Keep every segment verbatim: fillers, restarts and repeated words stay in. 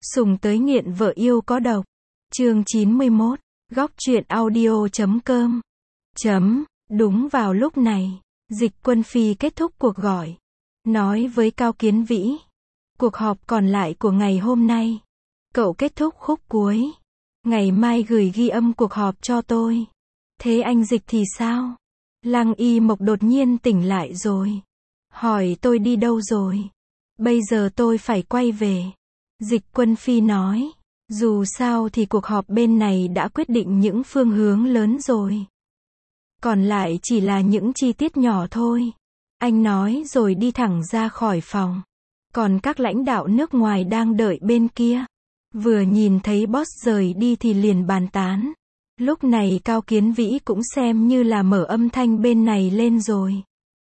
Sùng tới nghiện vợ yêu có độc. Chương chín mươi mốt. Góc truyện audio chấm com. Chấm. Đúng vào lúc này, Dịch Quân Phi kết thúc cuộc gọi. Nói với Cao Kiến Vĩ. Cuộc họp còn lại của ngày hôm nay. Cậu kết thúc khúc cuối. Ngày mai gửi ghi âm cuộc họp cho tôi. Thế anh Dịch thì sao? Lăng Y Mộc đột nhiên tỉnh lại rồi. Hỏi tôi đi đâu rồi? Bây giờ tôi phải quay về. Dịch Quân Phi nói. Dù sao thì cuộc họp bên này đã quyết định những phương hướng lớn rồi. Còn lại chỉ là những chi tiết nhỏ thôi. Anh nói rồi đi thẳng ra khỏi phòng. Còn các lãnh đạo nước ngoài đang đợi bên kia. Vừa nhìn thấy boss rời đi thì liền bàn tán. Lúc này Cao Kiến Vĩ cũng xem như là mở âm thanh bên này lên rồi.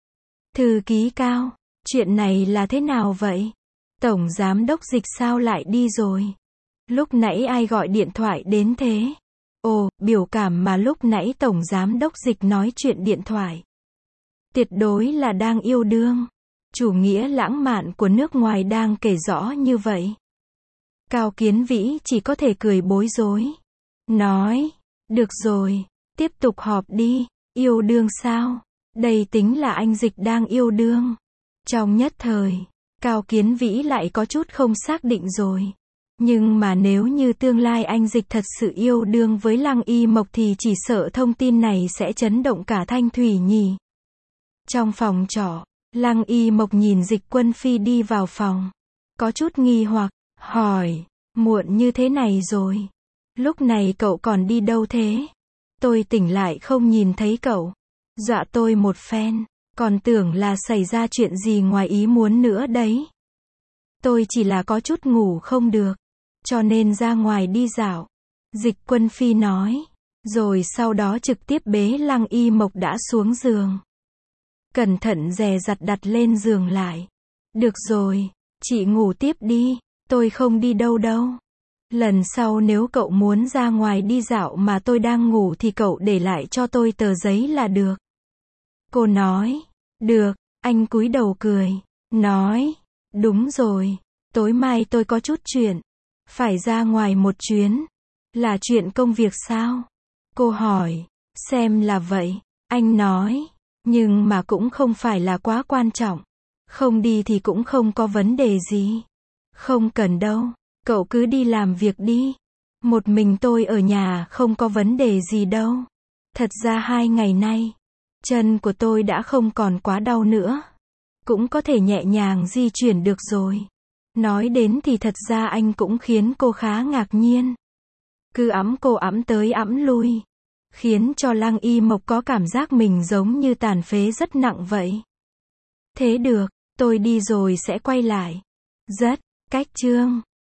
Thư ký Cao, chuyện này là thế nào vậy? Tổng giám đốc Dịch sao lại đi rồi? Lúc nãy ai gọi điện thoại đến thế? Ồ, biểu cảm mà lúc nãy Tổng giám đốc Dịch nói chuyện điện thoại. Tuyệt đối là đang yêu đương. Chủ nghĩa lãng mạn của nước ngoài đang kể rõ như vậy. Cao Kiến Vĩ chỉ có thể cười bối rối. Nói, được rồi, tiếp tục họp đi. Yêu đương sao? Đây tính là anh Dịch đang yêu đương. Trong nhất thời, Cao Kiến Vĩ lại có chút không xác định rồi. Nhưng mà nếu như tương lai anh Dịch thật sự yêu đương với Lăng Y Mộc thì chỉ sợ thông tin này sẽ chấn động cả Thanh Thủy nhỉ. Trong phòng trọ, Lăng Y Mộc nhìn Dịch Quân Phi đi vào phòng. Có chút nghi hoặc, hỏi, muộn như thế này rồi. Lúc này cậu còn đi đâu thế? Tôi tỉnh lại không nhìn thấy cậu. Dọa tôi một phen, còn tưởng là xảy ra chuyện gì ngoài ý muốn nữa đấy. Tôi chỉ là có chút ngủ không được, cho nên ra ngoài đi dạo. Dịch Quân Phi nói, rồi sau đó trực tiếp bế Lăng Y Mộc đã xuống giường. Cẩn thận dè dặt đặt lên giường lại. Được rồi, chị ngủ tiếp đi, tôi không đi đâu đâu. Lần sau nếu cậu muốn ra ngoài đi dạo mà tôi đang ngủ thì cậu để lại cho tôi tờ giấy là được. Cô nói, được, anh cúi đầu cười, nói, đúng rồi, tối mai tôi có chút chuyện, phải ra ngoài một chuyến. Là chuyện công việc sao? Cô hỏi, xem là vậy, anh nói, nhưng mà cũng không phải là quá quan trọng. Không đi thì cũng không có vấn đề gì. Không cần đâu, cậu cứ đi làm việc đi. Một mình tôi ở nhà không có vấn đề gì đâu. Thật ra hai ngày nay, chân của tôi đã không còn quá đau nữa. Cũng có thể nhẹ nhàng di chuyển được rồi. Nói đến thì thật ra anh cũng khiến cô khá ngạc nhiên. Cứ ẵm cô ẵm tới ẵm lui. Khiến cho Lăng Y Mộc có cảm giác mình giống như tàn phế rất nặng vậy. Thế được, tôi đi rồi sẽ quay lại. Rất, cách chương.